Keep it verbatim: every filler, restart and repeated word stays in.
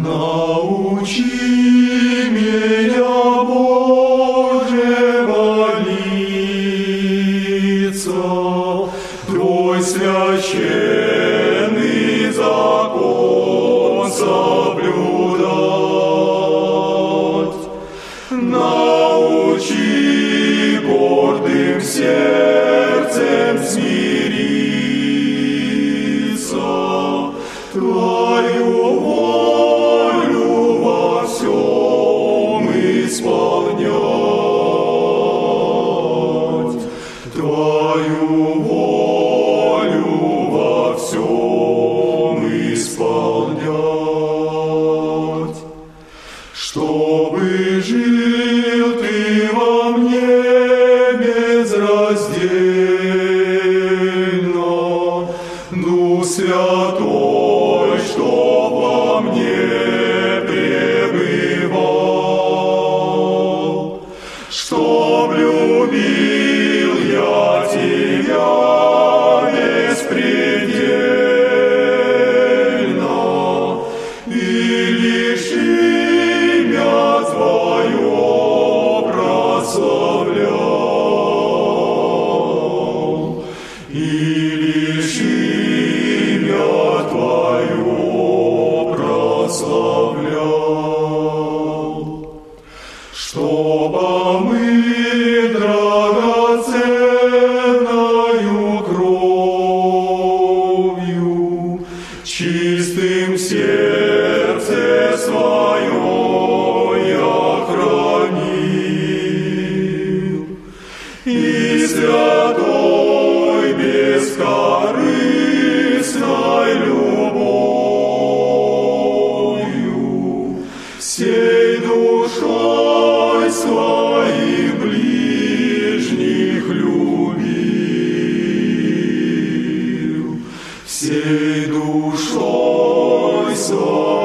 Научи меня, Боже, молиться, Твой священный закон соблюдать. Научи гордым сердцем смириться, Твою волю во всем исполнять, Твою волю во всем исполнять. Чтобы жил Ты во мне безраздельно, Дух Святой, что во мне пребывал, чтоб любил я Тебя беспредельно, и лишь имя Твое прославлял, и лишь имя Твое прославлял, чтобы мы драгоценною кровью чистым сердце свое я хранил, и святой бескорыстной любовью всей душой своих ближних любил, всей душой своей.